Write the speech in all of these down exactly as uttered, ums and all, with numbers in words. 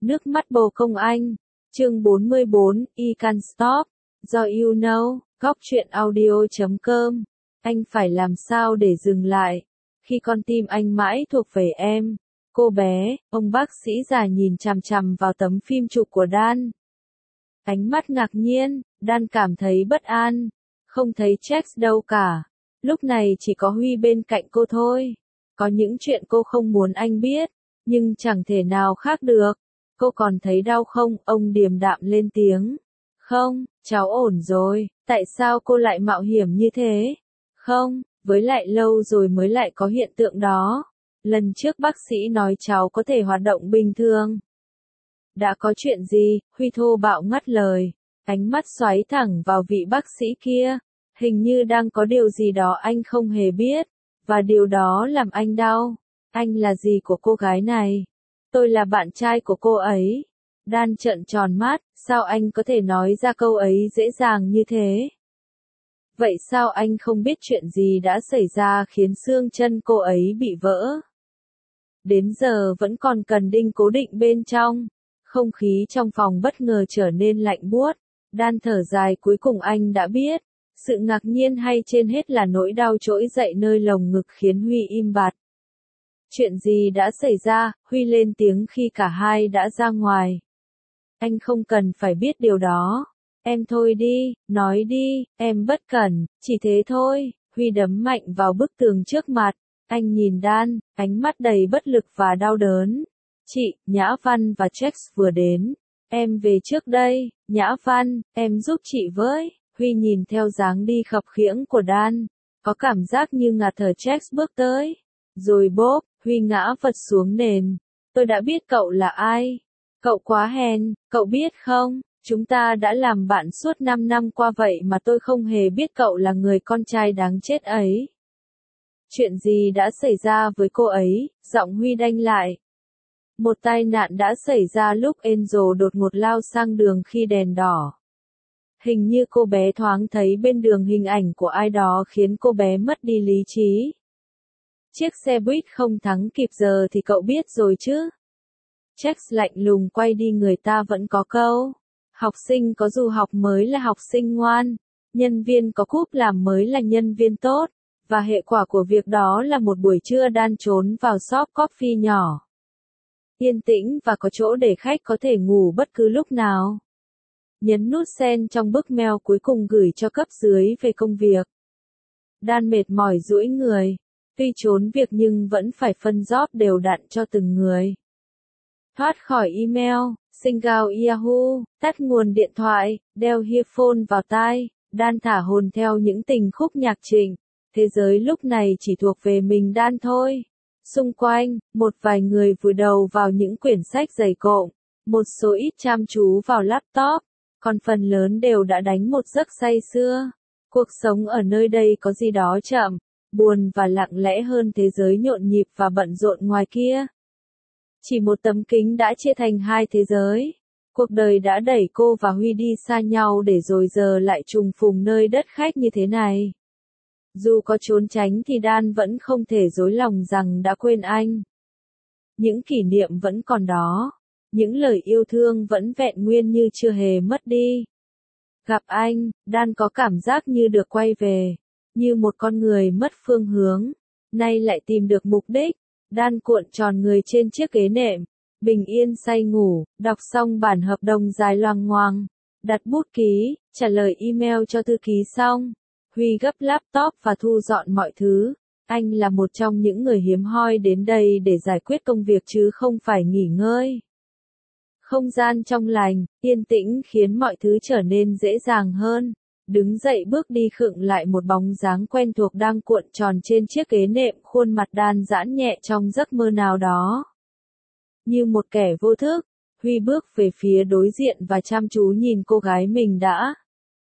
Nước mắt bồ công anh. Chương bốn mươi bốn, You Can Stop. Do You Know, góc truyện audio chấm com. Anh phải làm sao để dừng lại? Khi con tim anh mãi thuộc về em. Cô bé, ông bác sĩ già nhìn chằm chằm vào tấm phim chụp của Dan. Ánh mắt ngạc nhiên, Dan cảm thấy bất an. Không thấy Jax đâu cả. Lúc này chỉ có Huy bên cạnh cô thôi. Có những chuyện cô không muốn anh biết, nhưng chẳng thể nào khác được. Cô còn thấy đau không? Ông điềm đạm lên tiếng. Không, cháu ổn rồi. Tại sao cô lại mạo hiểm như thế? Không, với lại lâu rồi mới lại có hiện tượng đó. Lần trước bác sĩ nói cháu có thể hoạt động bình thường. Đã có chuyện gì? Huy thô bạo ngắt lời. Ánh mắt xoáy thẳng vào vị bác sĩ kia. Hình như đang có điều gì đó anh không hề biết. Và điều đó làm anh đau. Anh là gì của cô gái này? Tôi là bạn trai của cô ấy. Dan trợn tròn mắt, sao anh có thể nói ra câu ấy dễ dàng như thế? Vậy sao anh không biết chuyện gì đã xảy ra khiến xương chân cô ấy bị vỡ? Đến giờ vẫn còn cần đinh cố định bên trong. Không khí trong phòng bất ngờ trở nên lạnh buốt. Dan thở dài, cuối cùng anh đã biết. Sự ngạc nhiên hay trên hết là nỗi đau trỗi dậy nơi lồng ngực khiến Huy im bặt. Chuyện gì đã xảy ra? Huy lên tiếng khi cả hai đã ra ngoài. Anh không cần phải biết điều đó. Em thôi đi, nói đi, em bất cẩn, chỉ thế thôi. Huy đấm mạnh vào bức tường trước mặt. Anh nhìn Dan, ánh mắt đầy bất lực và đau đớn. Chị, Nhã Văn và Jax vừa đến. Em về trước đây, Nhã Văn, em giúp chị với. Huy nhìn theo dáng đi khập khiễng của Dan. Có cảm giác như ngạt thở. Jax bước tới. Rồi bốp, Huy ngã vật xuống nền. Tôi đã biết cậu là ai. Cậu quá hèn, cậu biết không? Chúng ta đã làm bạn suốt năm năm qua vậy mà tôi không hề biết cậu là người con trai đáng chết ấy. Chuyện gì đã xảy ra với cô ấy? Giọng Huy đanh lại. Một tai nạn đã xảy ra lúc Angel đột ngột lao sang đường khi đèn đỏ. Hình như cô bé thoáng thấy bên đường hình ảnh của ai đó khiến cô bé mất đi lý trí. Chiếc xe buýt không thắng kịp giờ thì cậu biết rồi chứ. Jax lạnh lùng quay đi, người ta vẫn có câu. Học sinh có du học mới là học sinh ngoan. Nhân viên có cúp làm mới là nhân viên tốt. Và hệ quả của việc đó là một buổi trưa Dan trốn vào shop coffee nhỏ. Yên tĩnh và có chỗ để khách có thể ngủ bất cứ lúc nào. Nhấn nút send trong bức mail cuối cùng gửi cho cấp dưới về công việc. Dan mệt mỏi duỗi người. Tuy trốn việc nhưng vẫn phải phân job đều đặn cho từng người. Thoát khỏi email, sinh out Yahoo, tắt nguồn điện thoại, đeo earphone vào tai, Dan thả hồn theo những tình khúc nhạc Trịnh. Thế giới lúc này chỉ thuộc về mình Dan thôi. Xung quanh, một vài người vùi đầu vào những quyển sách dày cộm, một số ít chăm chú vào laptop, còn phần lớn đều đã đánh một giấc say sưa. Cuộc sống ở nơi đây có gì đó chậm, buồn và lặng lẽ hơn thế giới nhộn nhịp và bận rộn ngoài kia. Chỉ một tấm kính đã chia thành hai thế giới. Cuộc đời đã đẩy cô và Huy đi xa nhau để rồi giờ lại trùng phùng nơi đất khách như thế này. Dù có trốn tránh thì Dan vẫn không thể dối lòng rằng đã quên anh. Những kỷ niệm vẫn còn đó. Những lời yêu thương vẫn vẹn nguyên như chưa hề mất đi. Gặp anh, Dan có cảm giác như được quay về. Như một con người mất phương hướng. Nay lại tìm được mục đích. Dan cuộn tròn người trên chiếc ghế nệm. Bình yên say ngủ, đọc xong bản hợp đồng dài loằng ngoằng. Đặt bút ký, trả lời email cho thư ký xong. Huy gấp laptop và thu dọn mọi thứ. Anh là một trong những người hiếm hoi đến đây để giải quyết công việc chứ không phải nghỉ ngơi. Không gian trong lành, yên tĩnh khiến mọi thứ trở nên dễ dàng hơn. Đứng dậy bước đi khựng lại một bóng dáng quen thuộc đang cuộn tròn trên chiếc ghế nệm, khuôn mặt Dan giãn nhẹ trong giấc mơ nào đó. Như một kẻ vô thức, Huy bước về phía đối diện và chăm chú nhìn cô gái mình đã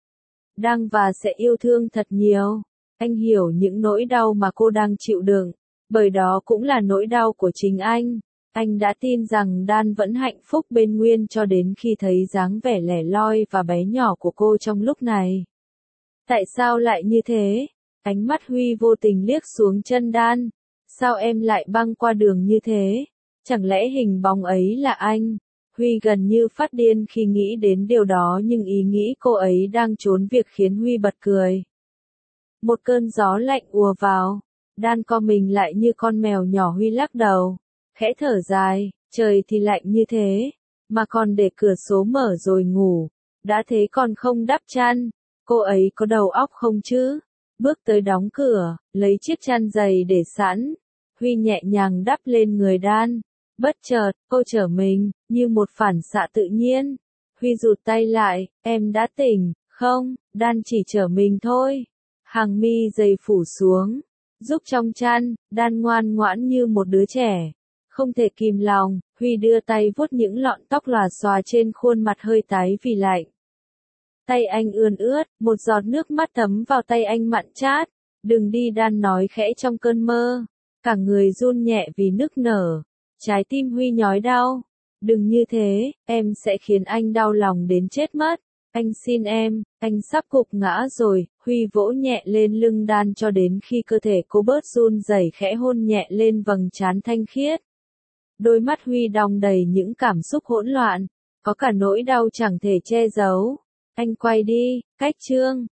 đang và sẽ yêu thương thật nhiều. Anh hiểu những nỗi đau mà cô đang chịu đựng, bởi đó cũng là nỗi đau của chính anh. Anh đã tin rằng Dan vẫn hạnh phúc bên Nguyên cho đến khi thấy dáng vẻ lẻ loi và bé nhỏ của cô trong lúc này. Tại sao lại như thế? Ánh mắt Huy vô tình liếc xuống chân Dan. Sao em lại băng qua đường như thế? Chẳng lẽ hình bóng ấy là anh? Huy gần như phát điên khi nghĩ đến điều đó, nhưng ý nghĩ cô ấy đang trốn việc khiến Huy bật cười. Một cơn gió lạnh ùa vào, đan co mình lại như con mèo nhỏ. Huy lắc đầu, khẽ thở dài, trời thì lạnh như thế, mà còn để cửa sổ mở rồi ngủ, đã thế còn không đắp chăn, cô ấy có đầu óc không chứ? Bước tới đóng cửa, lấy chiếc chăn dày để sẵn, Huy nhẹ nhàng đắp lên người đan. Bất chợt, cô trở mình, như một phản xạ tự nhiên. Huy rụt tay lại, em đã tỉnh, không, đan chỉ trở mình thôi. Hàng mi dày phủ xuống, giúp trong chăn, đan ngoan ngoãn như một đứa trẻ. Không thể kìm lòng, Huy đưa tay vuốt những lọn tóc lòa xòa trên khuôn mặt hơi tái vì lạnh. Tay anh ươn ướt, một giọt nước mắt thấm vào tay anh mặn chát. Đừng đi, đan nói khẽ trong cơn mơ. Cả người run nhẹ vì nức nở. Trái tim Huy nhói đau. Đừng như thế, em sẽ khiến anh đau lòng đến chết mất. Anh xin em, anh sắp gục ngã rồi. Huy vỗ nhẹ lên lưng đan cho đến khi cơ thể cô bớt run rẩy, khẽ hôn nhẹ lên vầng trán thanh khiết. Đôi mắt Huy đong đầy những cảm xúc hỗn loạn, có cả nỗi đau chẳng thể che giấu. Anh quay đi, cách chương.